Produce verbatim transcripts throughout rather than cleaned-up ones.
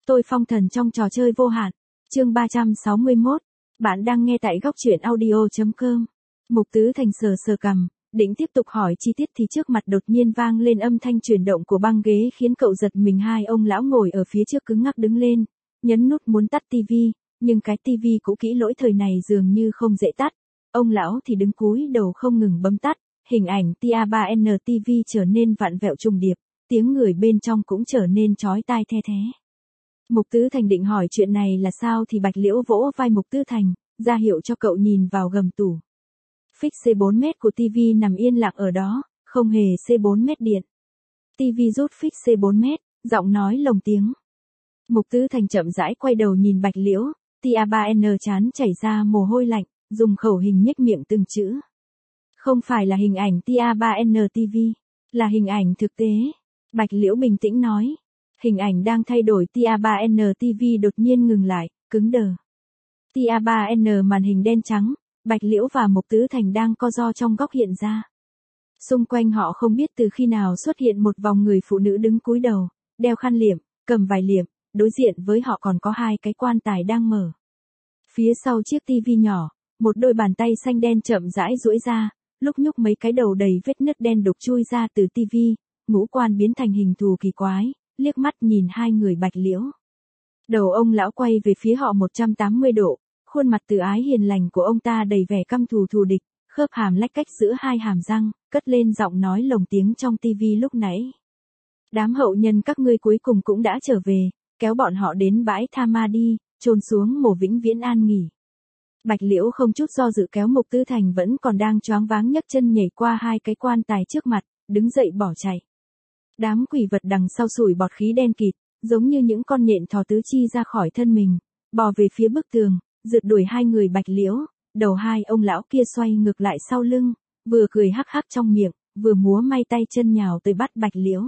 Tôi phong thần trong trò chơi vô hạn. Chương ba trăm sáu mươi mốt. Bạn đang nghe tại góc truyện audio chấm com. Mục Tứ Thành sờ sờ cằm, định tiếp tục hỏi chi tiết thì trước mặt đột nhiên vang lên âm thanh chuyển động của băng ghế khiến cậu giật mình. Hai ông lão ngồi ở phía trước cứng ngắc đứng lên, nhấn nút muốn tắt tivi, nhưng cái tivi cũ kỹ lỗi thời này dường như không dễ tắt. Ông lão thì đứng cúi đầu không ngừng bấm tắt, hình ảnh T A ba N ti vi trở nên vặn vẹo trùng điệp, tiếng người bên trong cũng trở nên chói tai the thé. Mục Tứ Thành định hỏi chuyện này là sao thì Bạch Liễu vỗ vai Mục Tứ Thành, ra hiệu cho cậu nhìn vào gầm tủ. Phích C bốn mét của tivi nằm yên lặng ở đó, không hề C bốn mét điện. Tivi rút phích C bốn mét, giọng nói lồng tiếng. Mục Tứ Thành chậm rãi quay đầu nhìn Bạch Liễu, T A ba N chán chảy ra mồ hôi lạnh, dùng khẩu hình nhếch miệng từng chữ. Không phải là hình ảnh T A ba N ti vi, là hình ảnh thực tế. Bạch Liễu bình tĩnh nói. Hình ảnh đang thay đổi T A ba N ti vi đột nhiên ngừng lại, cứng đờ. T A ba N màn hình đen trắng, Bạch Liễu và Mục Tứ Thành đang co ro trong góc hiện ra. Xung quanh họ không biết từ khi nào xuất hiện một vòng người phụ nữ đứng cúi đầu, đeo khăn liệm, cầm vải liệm, đối diện với họ còn có hai cái quan tài đang mở. Phía sau chiếc tivi nhỏ, một đôi bàn tay xanh đen chậm rãi duỗi ra, lúc nhúc mấy cái đầu đầy vết nứt đen đục chui ra từ tivi, ngũ quan biến thành hình thù kỳ quái, liếc mắt nhìn hai người Bạch Liễu. Đầu ông lão quay về phía họ một trăm tám mươi độ, khuôn mặt từ ái hiền lành của ông ta đầy vẻ căm thù thù địch, khớp hàm lách cách giữa hai hàm răng, cất lên giọng nói lồng tiếng trong tivi lúc nãy. Đám hậu nhân các ngươi cuối cùng cũng đã trở về, kéo bọn họ đến bãi Tha Ma đi, chôn xuống mồ vĩnh viễn an nghỉ. Bạch Liễu không chút do dự kéo Mục Tứ Thành vẫn còn đang choáng váng nhấc chân nhảy qua hai cái quan tài trước mặt, đứng dậy bỏ chạy. Đám quỷ vật đằng sau sủi bọt khí đen kịt, giống như những con nhện thò tứ chi ra khỏi thân mình, bò về phía bức tường, rượt đuổi hai người Bạch Liễu. Đầu hai ông lão kia xoay ngược lại sau lưng, vừa cười hắc hắc trong miệng, vừa múa may tay chân nhào tới bắt Bạch Liễu.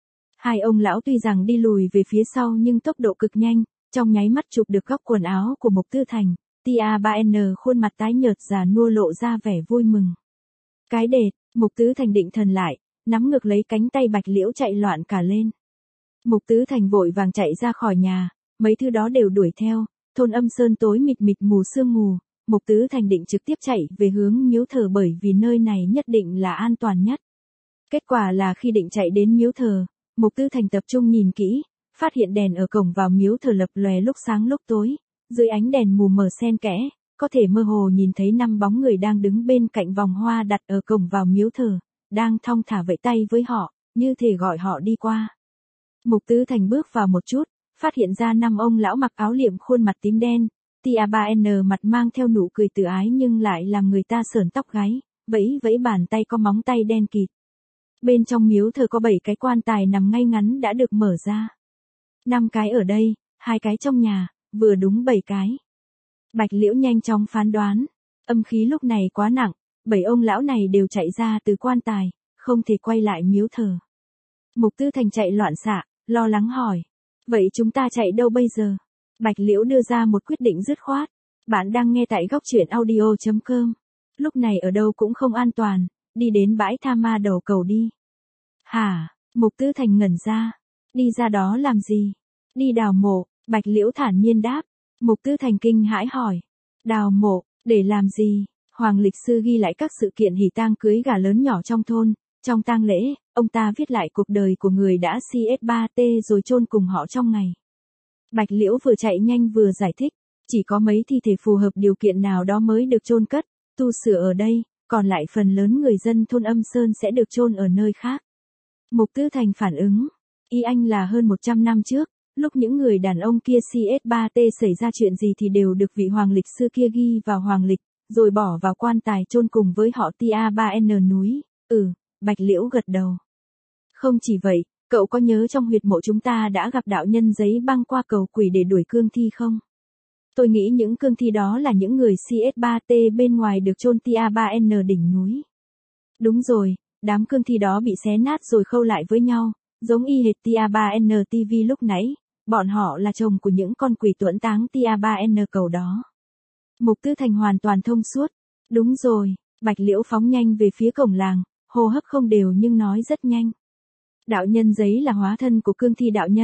Hai ông lão tuy rằng đi lùi về phía sau nhưng tốc độ cực nhanh, trong nháy mắt chụp được góc quần áo của Mục Tứ Thành. T A ba N khuôn mặt tái nhợt già nua lộ ra vẻ vui mừng. Cái đệt, Mục Tứ Thành định thần lại, nắm ngược lấy cánh tay Bạch Liễu chạy loạn cả lên. Mục Tứ Thành vội vàng chạy ra khỏi nhà, mấy thứ đó đều đuổi theo, thôn Âm Sơn tối mịt mịt mù sương mù, Mục Tứ Thành định trực tiếp chạy về hướng miếu thờ bởi vì nơi này nhất định là an toàn nhất. Kết quả là khi định chạy đến miếu thờ, Mục Tứ Thành tập trung nhìn kỹ, phát hiện đèn ở cổng vào miếu thờ lập lòe lúc sáng lúc tối, dưới ánh đèn mù mờ xen kẽ, có thể mơ hồ nhìn thấy năm bóng người đang đứng bên cạnh vòng hoa đặt ở cổng vào miếu thờ, đang thong thả vẫy tay với họ, như thể gọi họ đi qua. Mục Tứ Thành bước vào một chút, phát hiện ra năm ông lão mặc áo liệm khuôn mặt tím đen, T A ba N mặt mang theo nụ cười từ ái nhưng lại làm người ta sởn tóc gáy, vẫy vẫy bàn tay có móng tay đen kịt. Bên trong miếu thờ có bảy cái quan tài nằm ngay ngắn đã được mở ra. Năm cái ở đây, hai cái trong nhà, vừa đúng bảy cái. Bạch Liễu nhanh chóng phán đoán, âm khí lúc này quá nặng, bảy ông lão này đều chạy ra từ quan tài, không thể quay lại miếu thờ. Mục Tứ Thành chạy loạn xạ, lo lắng hỏi, vậy chúng ta chạy đâu bây giờ? Bạch Liễu đưa ra một quyết định dứt khoát. Bạn đang nghe tại góc truyện audio chấm com. Lúc này ở đâu cũng không an toàn, đi đến bãi Tha Ma đầu cầu đi. Hả? Mục Tứ Thành ngẩn ra. Đi ra đó làm gì? Đi đào mộ, Bạch Liễu thản nhiên đáp. Mục Tứ Thành kinh hãi hỏi. Đào mộ, để làm gì? Hoàng lịch sư ghi lại các sự kiện hỉ tang cưới gà lớn nhỏ trong thôn. Trong tang lễ, ông ta viết lại cuộc đời của người đã C S ba T rồi chôn cùng họ trong ngày. Bạch Liễu vừa chạy nhanh vừa giải thích, chỉ có mấy thi thể phù hợp điều kiện nào đó mới được chôn cất, tu sửa ở đây, còn lại phần lớn người dân thôn Âm Sơn sẽ được chôn ở nơi khác. Mục Tứ Thành phản ứng, ý anh là hơn một trăm năm trước, lúc những người đàn ông kia C S ba T xảy ra chuyện gì thì đều được vị hoàng lịch sư kia ghi vào hoàng lịch, rồi bỏ vào quan tài chôn cùng với họ T A ba N núi. Ừ, Bạch Liễu gật đầu. Không chỉ vậy, cậu có nhớ trong huyệt mộ chúng ta đã gặp đạo nhân giấy băng qua cầu quỷ để đuổi cương thi không? Tôi nghĩ những cương thi đó là những người C S ba T bên ngoài được chôn T A ba N đỉnh núi. Đúng rồi, đám cương thi đó bị xé nát rồi khâu lại với nhau, giống y hệt T A ba N ti vi lúc nãy, bọn họ là chồng của những con quỷ tuẫn táng T A ba N cầu đó. Mục Tứ Thành hoàn toàn thông suốt. Đúng rồi, Bạch Liễu phóng nhanh về phía cổng làng, hô hấp không đều nhưng nói rất nhanh. Đạo nhân giấy là hóa thân của cương thi đạo nhân,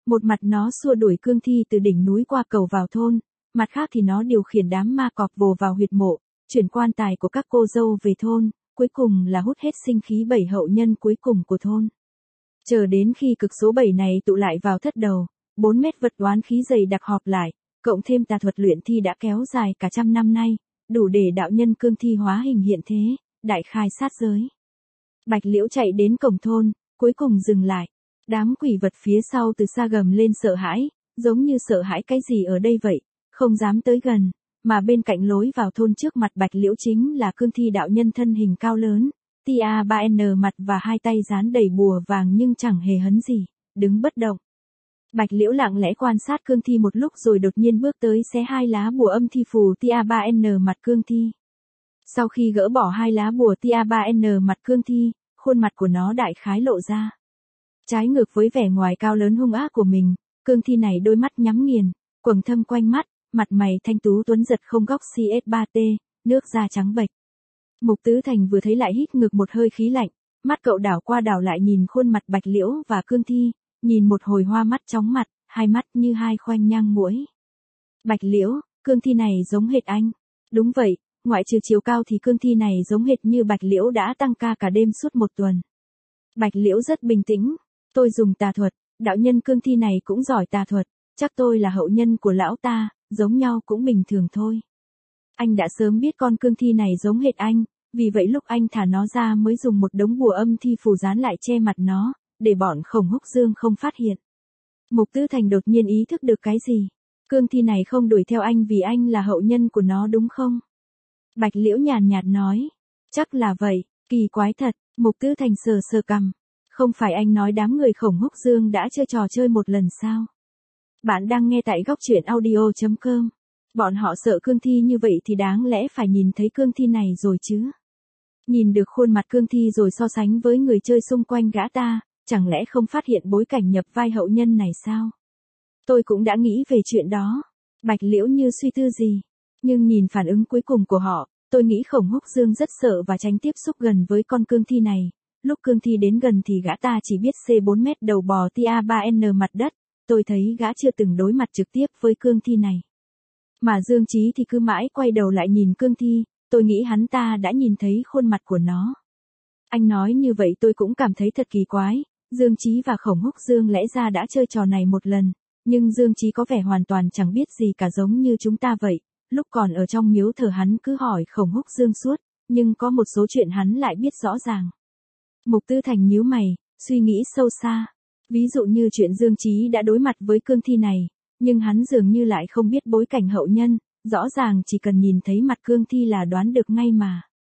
Một mặt nó xua đuổi cương thi từ đỉnh núi qua cầu vào thôn, mặt khác thì nó điều khiển đám ma cọp vồ vào huyệt mộ, chuyển quan tài của các cô dâu về thôn, cuối cùng là hút hết sinh khí bảy hậu nhân cuối cùng của thôn. Chờ đến khi cực số bảy này tụ lại vào thất đầu, bốn mét vật oán khí dày đặc họp lại, cộng thêm tà thuật luyện thi đã kéo dài cả trăm năm nay, đủ để đạo nhân cương thi hóa hình hiện thế, đại khai sát giới. Bạch Liễu chạy đến cổng thôn, cuối cùng dừng lại. Đám quỷ vật phía sau từ xa gầm lên sợ hãi, giống như sợ hãi cái gì ở đây vậy, không dám tới gần, mà bên cạnh lối vào thôn trước mặt Bạch Liễu chính là cương thi đạo nhân thân hình cao lớn, tia ba en mặt và hai tay dán đầy bùa vàng nhưng chẳng hề hấn gì, đứng bất động. Bạch Liễu lặng lẽ quan sát cương thi một lúc rồi đột nhiên bước tới xé hai lá bùa âm thi phù tia ba en mặt cương thi. Sau khi gỡ bỏ hai lá bùa tia ba en mặt cương thi, khuôn mặt của nó đại khái lộ ra. Trái ngược với vẻ ngoài cao lớn hung ác của mình, cương thi này đôi mắt nhắm nghiền, quầng thâm quanh mắt, mặt mày thanh tú tuấn giật không góc xê ét ba tê, nước da trắng bệch. Mục Tứ Thành vừa thấy lại hít ngược một hơi khí lạnh, mắt cậu đảo qua đảo lại nhìn khuôn mặt Bạch Liễu và cương thi, nhìn một hồi hoa mắt chóng mặt, hai mắt như hai khoanh nhang muỗi. Bạch Liễu, cương thi này giống hệt anh. Đúng vậy, ngoại trừ chiều cao thì cương thi này giống hệt như Bạch Liễu đã tăng ca cả đêm suốt một tuần. Bạch Liễu rất bình tĩnh. Tôi dùng tà thuật, đạo nhân cương thi này cũng giỏi tà thuật, chắc tôi là hậu nhân của lão ta, giống nhau cũng bình thường thôi. Anh đã sớm biết con cương thi này giống hệt anh, vì vậy lúc anh thả nó ra mới dùng một đống bùa âm thi phù dán lại che mặt nó, để bọn Khổng Húc Dương không phát hiện. Mục Tứ Thành đột nhiên ý thức được cái gì? Cương thi này không đuổi theo anh vì anh là hậu nhân của nó đúng không? Bạch Liễu nhàn nhạt nói, chắc là vậy, kỳ quái thật. Mục Tứ Thành sờ sờ cằm. Không phải anh nói đám người Khổng Húc Dương đã chơi trò chơi một lần sao? Bạn đang nghe tại góc truyện audio chấm com. Bọn họ sợ cương thi như vậy thì đáng lẽ phải nhìn thấy cương thi này rồi chứ. Nhìn được khuôn mặt cương thi rồi so sánh với người chơi xung quanh gã ta, chẳng lẽ không phát hiện bối cảnh nhập vai hậu nhân này sao? Tôi cũng đã nghĩ về chuyện đó. Bạch Liễu như suy tư gì. Nhưng nhìn phản ứng cuối cùng của họ, tôi nghĩ Khổng Húc Dương rất sợ và tránh tiếp xúc gần với con cương thi này. Lúc cương thi đến gần thì gã ta chỉ biết xê bốn mét đầu bò tia ba en mặt đất, tôi thấy gã chưa từng đối mặt trực tiếp với cương thi này. Mà Dương Chí thì cứ mãi quay đầu lại nhìn cương thi, tôi nghĩ hắn ta đã nhìn thấy khuôn mặt của nó. Anh nói như vậy tôi cũng cảm thấy thật kỳ quái, Dương Chí và Khổng Húc Dương lẽ ra đã chơi trò này một lần, nhưng Dương Chí có vẻ hoàn toàn chẳng biết gì cả giống như chúng ta vậy, lúc còn ở trong miếu thờ hắn cứ hỏi Khổng Húc Dương suốt, nhưng có một số chuyện hắn lại biết rõ ràng. Mục Tứ Thành nhíu mày, suy nghĩ sâu xa. Ví dụ như chuyện Dương Chí đã đối mặt với cương thi này, nhưng hắn dường như lại không biết bối cảnh hậu nhân, rõ ràng chỉ cần nhìn thấy mặt cương thi là đoán được ngay mà.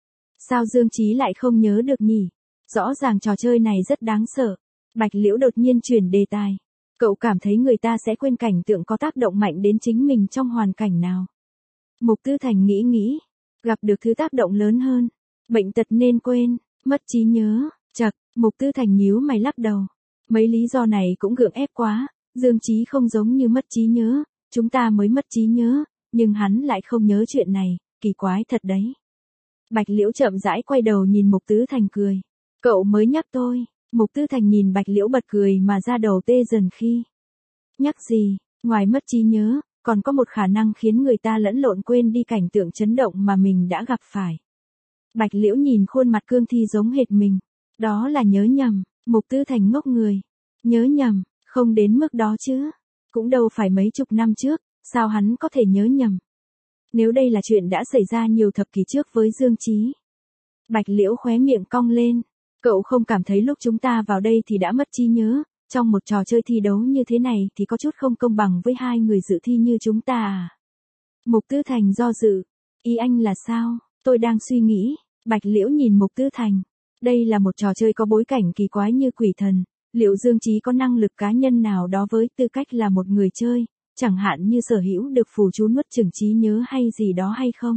Sao Dương Chí lại không nhớ được nhỉ? Rõ ràng trò chơi này rất đáng sợ. Bạch Liễu đột nhiên chuyển đề tài. Cậu cảm thấy người ta sẽ quên cảnh tượng có tác động mạnh đến chính mình trong hoàn cảnh nào? Mục Tứ Thành nghĩ nghĩ, gặp được thứ tác động lớn hơn. Bệnh tật nên quên, mất trí nhớ, chật, Mục Tứ Thành nhíu mày lắc đầu. Mấy lý do này cũng gượng ép quá, Dương Chí không giống như mất trí nhớ, chúng ta mới mất trí nhớ, nhưng hắn lại không nhớ chuyện này, kỳ quái thật đấy. Bạch Liễu chậm rãi quay đầu nhìn Mục Tứ Thành cười. Cậu mới nhắc tôi. Mục Tứ Thành nhìn Bạch Liễu bật cười mà ra đầu tê dần khi. Nhắc gì, ngoài mất trí nhớ, còn có một khả năng khiến người ta lẫn lộn quên đi cảnh tượng chấn động mà mình đã gặp phải. Bạch Liễu nhìn khuôn mặt cương thi giống hệt mình. Đó là nhớ nhầm. Mục Tứ Thành ngốc người. Nhớ nhầm, không đến mức đó chứ. Cũng đâu phải mấy chục năm trước, sao hắn có thể nhớ nhầm. Nếu đây là chuyện đã xảy ra nhiều thập kỷ trước với Dương Chí. Bạch Liễu khóe miệng cong lên. Cậu không cảm thấy lúc chúng ta vào đây thì đã mất trí nhớ, trong một trò chơi thi đấu như thế này thì có chút không công bằng với hai người dự thi như chúng ta à? Mục Tứ Thành do dự. Ý anh là sao? Tôi đang suy nghĩ. Bạch Liễu nhìn Mục Tứ Thành. Đây là một trò chơi có bối cảnh kỳ quái như quỷ thần. Liệu Dương Chí có năng lực cá nhân nào đó với tư cách là một người chơi, chẳng hạn như sở hữu được phù chú nuốt chửng trí nhớ hay gì đó hay không?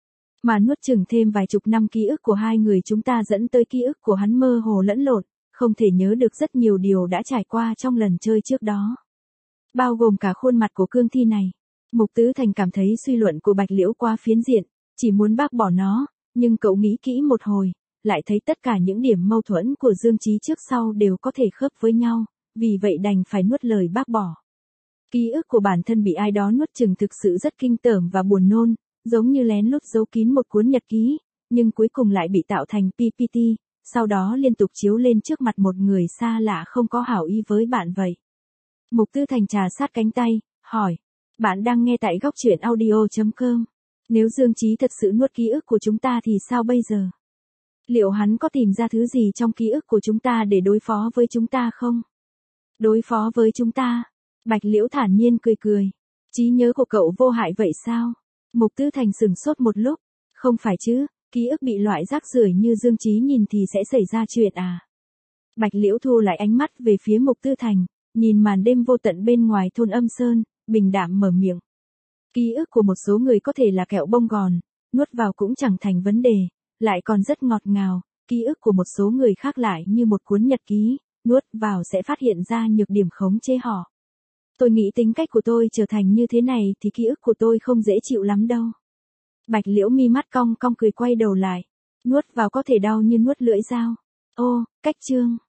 Mà nuốt chửng thêm vài chục năm ký ức của hai người chúng ta dẫn tới ký ức của hắn mơ hồ lẫn lộn, không thể nhớ được rất nhiều điều đã trải qua trong lần chơi trước đó. Bao gồm cả khuôn mặt của cương thi này. Mục Tứ Thành cảm thấy suy luận của Bạch Liễu quá phiến diện, chỉ muốn bác bỏ nó, nhưng cậu nghĩ kỹ một hồi, lại thấy tất cả những điểm mâu thuẫn của Dương Chí trước sau đều có thể khớp với nhau, vì vậy đành phải nuốt lời bác bỏ. Ký ức của bản thân bị ai đó nuốt chửng thực sự rất kinh tởm và buồn nôn, giống như lén lút giấu kín một cuốn nhật ký, nhưng cuối cùng lại bị tạo thành pê pê tê, sau đó liên tục chiếu lên trước mặt một người xa lạ không có hảo ý với bạn vậy. Mục Tư Thành trà sát cánh tay, hỏi, bạn đang nghe tại góc truyện audio chấm com. Nếu Dương Chí thật sự nuốt ký ức của chúng ta thì sao bây giờ? Liệu hắn có tìm ra thứ gì trong ký ức của chúng ta để đối phó với chúng ta không? Đối phó với chúng ta? Bạch Liễu thản nhiên cười cười. Trí nhớ của cậu vô hại vậy sao? Mục Tư Thành sửng sốt một lúc. Không phải chứ, ký ức bị loại rác rưởi như Dương Chí nhìn thì sẽ xảy ra chuyện à? Bạch Liễu thu lại ánh mắt về phía Mục Tư Thành, nhìn màn đêm vô tận bên ngoài thôn Âm Sơn, bình đạm mở miệng. Ký ức của một số người có thể là kẹo bông gòn, nuốt vào cũng chẳng thành vấn đề, lại còn rất ngọt ngào, ký ức của một số người khác lại như một cuốn nhật ký, nuốt vào sẽ phát hiện ra nhược điểm khống chế họ. Tôi nghĩ tính cách của tôi trở thành như thế này thì ký ức của tôi không dễ chịu lắm đâu. Bạch Liễu mi mắt cong cong cười quay đầu lại, nuốt vào có thể đau như nuốt lưỡi dao. Ô, cách chương.